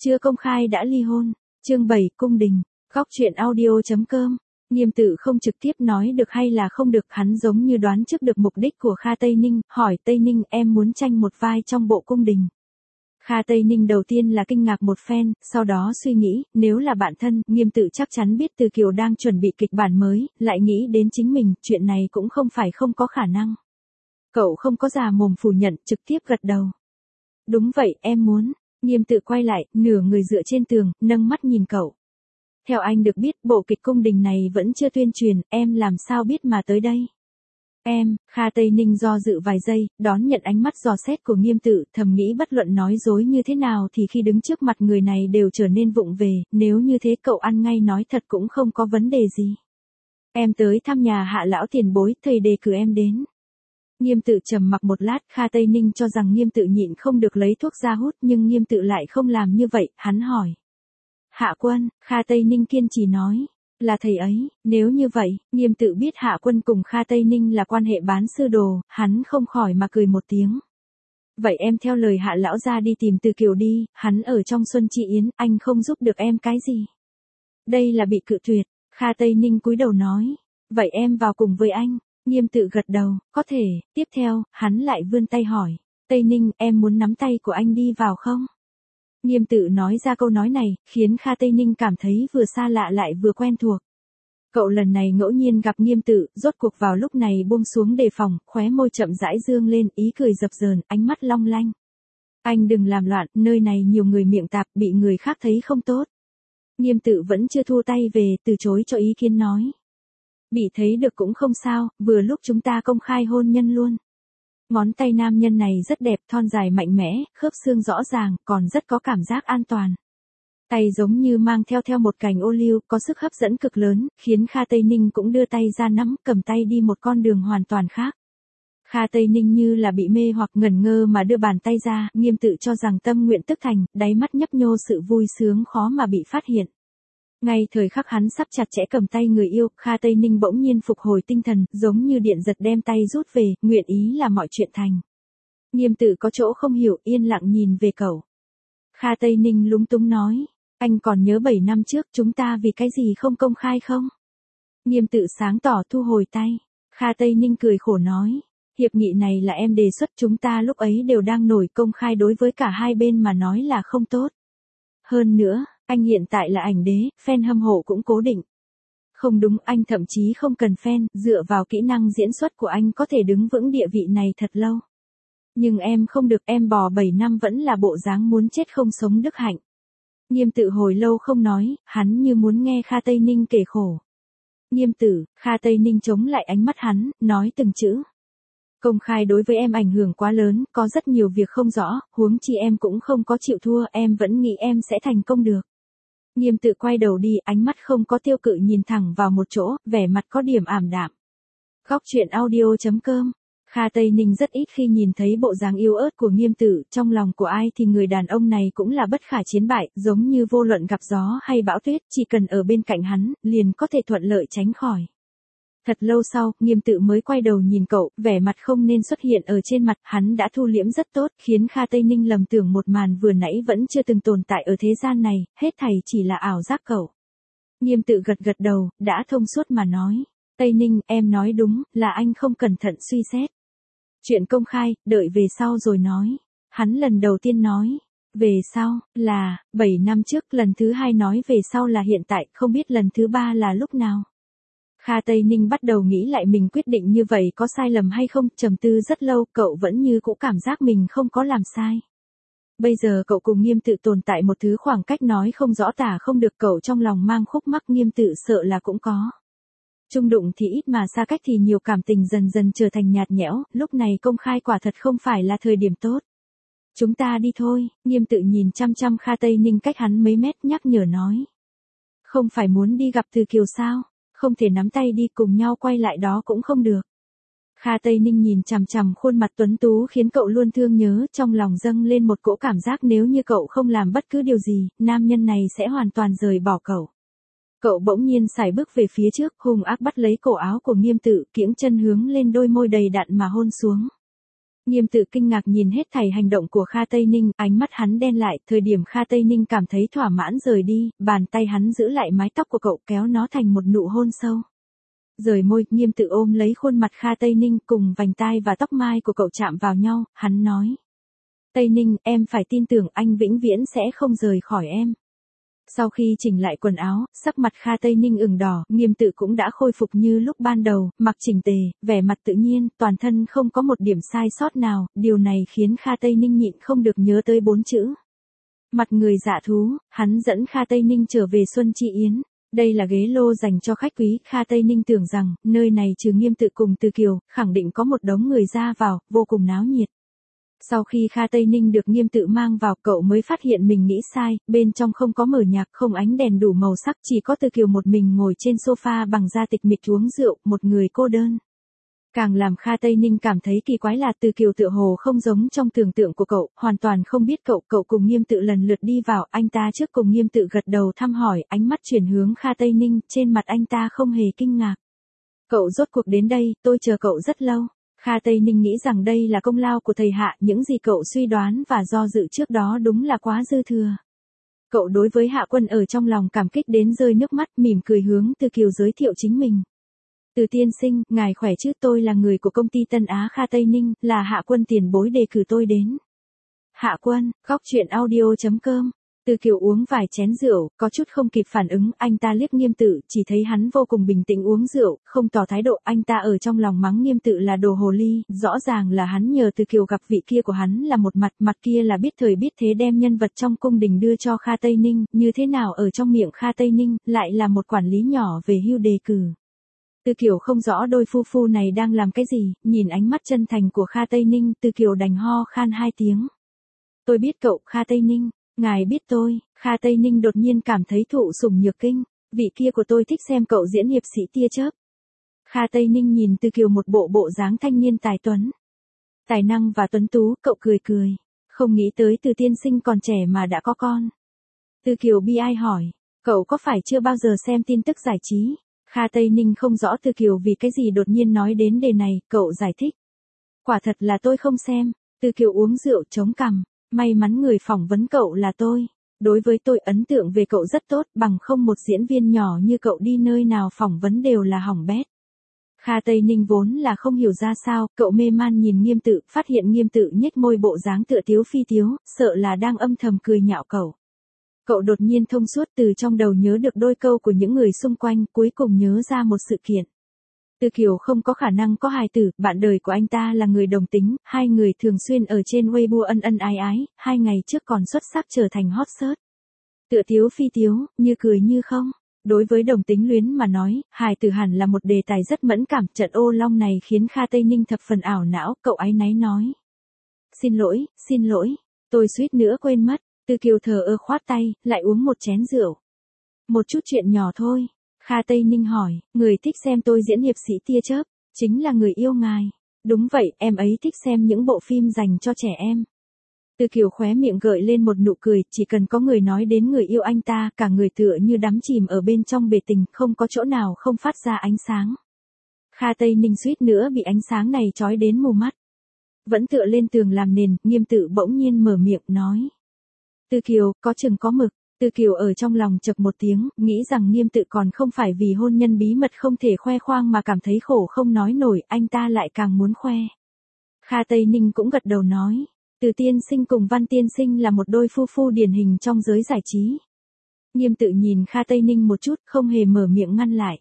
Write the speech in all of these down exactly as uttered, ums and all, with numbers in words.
chưa công khai đã ly hôn. Chương bảy cung đình. Góc truyện audio chấm com. Nghiêm Tự không trực tiếp nói được hay là không được, hắn giống như đoán trước được mục đích của Kha Tây Ninh, hỏi Tây Ninh em muốn tranh một vai trong bộ cung đình. Kha Tây Ninh đầu tiên là kinh ngạc một phen, sau đó suy nghĩ, nếu là bạn thân, Nghiêm Tự chắc chắn biết Từ Kiều đang chuẩn bị kịch bản mới, lại nghĩ đến chính mình, chuyện này cũng không phải không có khả năng. Cậu không có già mồm phủ nhận, trực tiếp gật đầu. Đúng vậy, em muốn. Nghiêm Tự quay lại, nửa người dựa trên tường, nâng mắt nhìn cậu. Theo anh được biết, bộ kịch cung đình này vẫn chưa tuyên truyền, em làm sao biết mà tới đây? Em, Kha Tây Ninh do dự vài giây, đón nhận ánh mắt dò xét của Nghiêm Tự, thầm nghĩ bất luận nói dối như thế nào thì khi đứng trước mặt người này đều trở nên vụng về, nếu như thế cậu ăn ngay nói thật cũng không có vấn đề gì. Em tới thăm nhà Hạ lão tiền bối, thầy đề cử em đến. Nghiêm Tự trầm mặc một lát, Kha Tây Ninh cho rằng Nghiêm Tự nhịn không được lấy thuốc ra hút, nhưng Nghiêm Tự lại không làm như vậy, hắn hỏi. Hạ Quân, Kha Tây Ninh kiên trì nói, là thầy ấy. Nếu như vậy, Nghiêm Tự biết Hạ Quân cùng Kha Tây Ninh là quan hệ bán sư đồ, hắn không khỏi mà cười một tiếng. Vậy em theo lời Hạ lão ra đi tìm Từ Kiều đi, hắn ở trong Xuân Chi Yến, anh không giúp được em cái gì. Đây là bị cự tuyệt. Kha Tây Ninh cúi đầu nói, vậy em vào cùng với anh. Nghiêm Tự gật đầu, có thể. Tiếp theo, hắn lại vươn tay hỏi, Tây Ninh, em muốn nắm tay của anh đi vào không? Nghiêm Tự nói ra câu nói này, khiến Kha Tây Ninh cảm thấy vừa xa lạ lại vừa quen thuộc. Cậu lần này ngẫu nhiên gặp Nghiêm Tự, rốt cuộc vào lúc này buông xuống đề phòng, khóe môi chậm rãi dương lên, ý cười dập dờn, ánh mắt long lanh. Anh đừng làm loạn, nơi này nhiều người miệng tạp, bị người khác thấy không tốt. Nghiêm Tự vẫn chưa thua tay về, từ chối cho ý kiến nói. Bị thấy được cũng không sao, vừa lúc chúng ta công khai hôn nhân luôn. Ngón tay nam nhân này rất đẹp, thon dài mạnh mẽ, khớp xương rõ ràng, còn rất có cảm giác an toàn. Tay giống như mang theo theo một cành ô liu, có sức hấp dẫn cực lớn, khiến Kha Tây Ninh cũng đưa tay ra nắm, cầm tay đi một con đường hoàn toàn khác. Kha Tây Ninh như là bị mê hoặc ngẩn ngơ mà đưa bàn tay ra, Nghiêm Tự cho rằng tâm nguyện tức thành, đáy mắt nhấp nhô sự vui sướng khó mà bị phát hiện. Ngay thời khắc hắn sắp chặt chẽ cầm tay người yêu, Kha Tây Ninh bỗng nhiên phục hồi tinh thần, giống như điện giật đem tay rút về, nguyện ý là mọi chuyện thành. Nghiêm Tự có chỗ không hiểu, yên lặng nhìn về cậu. Kha Tây Ninh lúng túng nói, anh còn nhớ bảy năm trước chúng ta vì cái gì không công khai không? Nghiêm Tự sáng tỏ thu hồi tay. Kha Tây Ninh cười khổ nói, hiệp nghị này là em đề xuất, chúng ta lúc ấy đều đang nổi, công khai đối với cả hai bên mà nói là không tốt. Hơn nữa, anh hiện tại là ảnh đế, fan hâm mộ cũng cố định. Không đúng, anh thậm chí không cần fan, dựa vào kỹ năng diễn xuất của anh có thể đứng vững địa vị này thật lâu. Nhưng em không được, em bò bảy năm vẫn là bộ dáng muốn chết không sống đức hạnh. Nghiêm Tự hồi lâu không nói, hắn như muốn nghe Kha Tây Ninh kể khổ. Nghiêm Tự, Kha Tây Ninh chống lại ánh mắt hắn, nói từng chữ. Công khai đối với em ảnh hưởng quá lớn, có rất nhiều việc không rõ, huống chi em cũng không có chịu thua, em vẫn nghĩ em sẽ thành công được. Nghiêm Tự quay đầu đi, ánh mắt không có tiêu cự nhìn thẳng vào một chỗ, vẻ mặt có điểm ảm đạm. Góc truyện audio chấm com. Kha Tây Ninh rất ít khi nhìn thấy bộ dáng yếu ớt của Nghiêm Tự, trong lòng của ai thì người đàn ông này cũng là bất khả chiến bại, giống như vô luận gặp gió hay bão tuyết, chỉ cần ở bên cạnh hắn, liền có thể thuận lợi tránh khỏi. Thật lâu sau, Nghiêm Tự mới quay đầu nhìn cậu, vẻ mặt không nên xuất hiện ở trên mặt, hắn đã thu liễm rất tốt, khiến Kha Tây Ninh lầm tưởng một màn vừa nãy vẫn chưa từng tồn tại ở thế gian này, hết thảy chỉ là ảo giác cậu. Nghiêm Tự gật gật đầu, đã thông suốt mà nói, Tây Ninh, em nói đúng, là anh không cẩn thận suy xét. Chuyện công khai, đợi về sau rồi nói. Hắn lần đầu tiên nói, về sau, là, bảy năm trước, lần thứ hai nói về sau là hiện tại, không biết lần thứ ba là lúc nào. Kha Tây Ninh bắt đầu nghĩ lại mình quyết định như vậy có sai lầm hay không, trầm tư rất lâu, cậu vẫn như cũ cảm giác mình không có làm sai. Bây giờ cậu cùng Nghiêm Tự tồn tại một thứ khoảng cách nói không rõ tả không được, cậu trong lòng mang khúc mắc, Nghiêm Tự sợ là cũng có. Chung đụng thì ít mà xa cách thì nhiều, cảm tình dần dần trở thành nhạt nhẽo, lúc này công khai quả thật không phải là thời điểm tốt. Chúng ta đi thôi. Nghiêm Tự nhìn chăm chăm Kha Tây Ninh cách hắn mấy mét, nhắc nhở nói. Không phải muốn đi gặp Từ Kiều sao? Không thể nắm tay đi cùng nhau quay lại đó cũng không được. Kha Tây Ninh nhìn chằm chằm khuôn mặt tuấn tú khiến cậu luôn thương nhớ, trong lòng dâng lên một cỗ cảm giác nếu như cậu không làm bất cứ điều gì, nam nhân này sẽ hoàn toàn rời bỏ cậu. Cậu bỗng nhiên sải bước về phía trước, hung ác bắt lấy cổ áo của Nghiêm Tự, kiễng chân hướng lên đôi môi đầy đặn mà hôn xuống. Nghiêm Tự kinh ngạc nhìn hết thảy hành động của Kha Tây Ninh, ánh mắt hắn đen lại, thời điểm Kha Tây Ninh cảm thấy thỏa mãn rời đi, bàn tay hắn giữ lại mái tóc của cậu kéo nó thành một nụ hôn sâu. Rời môi, Nghiêm Tự ôm lấy khuôn mặt Kha Tây Ninh cùng vành tai và tóc mai của cậu chạm vào nhau, hắn nói. Tây Ninh, em phải tin tưởng anh vĩnh viễn sẽ không rời khỏi em. Sau khi chỉnh lại quần áo, sắc mặt Kha Tây Ninh ửng đỏ, Nghiêm Tự cũng đã khôi phục như lúc ban đầu, mặc chỉnh tề, vẻ mặt tự nhiên, toàn thân không có một điểm sai sót nào, điều này khiến Kha Tây Ninh nhịn không được nhớ tới bốn chữ. Mặt người dạ thú, hắn dẫn Kha Tây Ninh trở về Xuân Chi Yến. Đây là ghế lô dành cho khách quý, Kha Tây Ninh tưởng rằng, nơi này trừ Nghiêm Tự cùng Từ Kiều, khẳng định có một đống người ra vào, vô cùng náo nhiệt. Sau khi Kha Tây Ninh được Nghiêm Tự mang vào, cậu mới phát hiện mình nghĩ sai, bên trong không có mở nhạc, không ánh đèn đủ màu sắc, chỉ có Từ Kiều một mình ngồi trên sofa bằng da tịch mịch uống rượu, một người cô đơn. Càng làm Kha Tây Ninh cảm thấy kỳ quái là Từ Kiều tựa hồ không giống trong tưởng tượng của cậu, hoàn toàn không biết cậu, cậu cùng Nghiêm Tự lần lượt đi vào, anh ta trước cùng Nghiêm Tự gật đầu thăm hỏi, ánh mắt chuyển hướng Kha Tây Ninh, trên mặt anh ta không hề kinh ngạc. Cậu rốt cuộc đến đây, tôi chờ cậu rất lâu. Kha Tây Ninh nghĩ rằng đây là công lao của thầy Hạ, những gì cậu suy đoán và do dự trước đó đúng là quá dư thừa. Cậu đối với Hạ Quân ở trong lòng cảm kích đến rơi nước mắt, mỉm cười hướng Từ Kiều giới thiệu chính mình. Từ tiên sinh, ngài khỏe chứ, tôi là người của công ty Tân Á Kha Tây Ninh, là Hạ Quân tiền bối đề cử tôi đến. Hạ Quân, góc truyện audio chấm com. Từ Kiều uống vài chén rượu, có chút không kịp phản ứng, anh ta liếc Nghiêm Tự, chỉ thấy hắn vô cùng bình tĩnh uống rượu, không tỏ thái độ, anh ta ở trong lòng mắng Nghiêm Tự là đồ hồ ly, rõ ràng là hắn nhờ Từ Kiều gặp vị kia của hắn là một mặt, mặt kia là biết thời biết thế đem nhân vật trong cung đình đưa cho Kha Tây Ninh, như thế nào ở trong miệng Kha Tây Ninh, lại là một quản lý nhỏ về hưu đề cử. Từ Kiều không rõ đôi phu phu này đang làm cái gì, nhìn ánh mắt chân thành của Kha Tây Ninh, Từ Kiều đành ho khan hai tiếng. Tôi biết cậu, Kha Tây Ninh. Ngài biết tôi, Kha Tây Ninh đột nhiên cảm thấy thụ sủng nhược kinh, vị kia của tôi thích xem cậu diễn hiệp sĩ tia chớp. Kha Tây Ninh nhìn Từ Kiều một bộ bộ dáng thanh niên tài tuấn. Tài năng và tuấn tú, cậu cười cười, không nghĩ tới Từ tiên sinh còn trẻ mà đã có con. Từ Kiều bi ai hỏi, cậu có phải chưa bao giờ xem tin tức giải trí? Kha Tây Ninh không rõ Từ Kiều vì cái gì đột nhiên nói đến đề này, cậu giải thích. Quả thật là tôi không xem, Từ Kiều uống rượu chống cằm. May mắn người phỏng vấn cậu là tôi. Đối với tôi ấn tượng về cậu rất tốt, bằng không một diễn viên nhỏ như cậu đi nơi nào phỏng vấn đều là hỏng bét. Kha Tây Ninh vốn là không hiểu ra sao, cậu mê man nhìn Nghiêm Tự, phát hiện Nghiêm Tự nhếch môi bộ dáng tựa tiếu phi tiếu, sợ là đang âm thầm cười nhạo cậu. Cậu đột nhiên thông suốt từ trong đầu nhớ được đôi câu của những người xung quanh, cuối cùng nhớ ra một sự kiện. Từ Kiều không có khả năng có hài tử, bạn đời của anh ta là người đồng tính, hai người thường xuyên ở trên Weibo ân ân ái ái, hai ngày trước còn xuất sắc trở thành hot search. Tựa tiếu phi tiếu, như cười như không. Đối với đồng tính luyến mà nói, hài tử hẳn là một đề tài rất mẫn cảm, trận ô long này khiến Kha Tây Ninh thập phần ảo não, cậu áy náy nói. Xin lỗi, xin lỗi, tôi suýt nữa quên mất, Từ Kiều thờ ơ khoát tay, lại uống một chén rượu. Một chút chuyện nhỏ thôi. Kha Tây Ninh hỏi, người thích xem tôi diễn hiệp sĩ tia chớp, chính là người yêu ngài. Đúng vậy, em ấy thích xem những bộ phim dành cho trẻ em. Từ Kiều khóe miệng gợi lên một nụ cười, chỉ cần có người nói đến người yêu anh ta, cả người tựa như đắm chìm ở bên trong bể tình, không có chỗ nào không phát ra ánh sáng. Kha Tây Ninh suýt nữa bị ánh sáng này chói đến mù mắt. Vẫn tựa lên tường làm nền, Nghiêm Tự bỗng nhiên mở miệng nói. Từ Kiều, có chừng có mực. Từ Kiều ở trong lòng chậc một tiếng, nghĩ rằng Nghiêm Tự còn không phải vì hôn nhân bí mật không thể khoe khoang mà cảm thấy khổ không nói nổi, anh ta lại càng muốn khoe. Kha Tây Ninh cũng gật đầu nói, Từ tiên sinh cùng Văn tiên sinh là một đôi phu phu điển hình trong giới giải trí. Nghiêm Tự nhìn Kha Tây Ninh một chút, không hề mở miệng ngăn lại.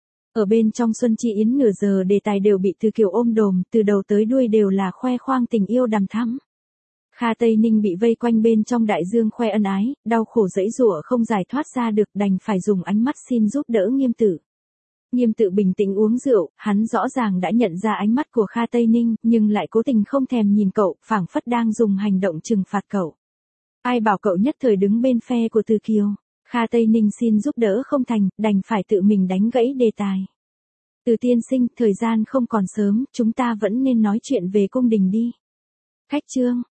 Ở bên trong Xuân Chi Yến nửa giờ đề tài đều bị Từ Kiều ôm đồm, từ đầu tới đuôi đều là khoe khoang tình yêu đằm thắm. Kha Tây Ninh bị vây quanh bên trong đại dương khoe ân ái, đau khổ dẫy dụa không giải thoát ra được, đành phải dùng ánh mắt xin giúp đỡ Nghiêm Tự. Nghiêm Tự bình tĩnh uống rượu, hắn rõ ràng đã nhận ra ánh mắt của Kha Tây Ninh, nhưng lại cố tình không thèm nhìn cậu, phảng phất đang dùng hành động trừng phạt cậu. Ai bảo cậu nhất thời đứng bên phe của Từ Kiều. Kha Tây Ninh xin giúp đỡ không thành, đành phải tự mình đánh gãy đề tài. Từ tiên sinh, thời gian không còn sớm, chúng ta vẫn nên nói chuyện về cung đình đi. Khách trương,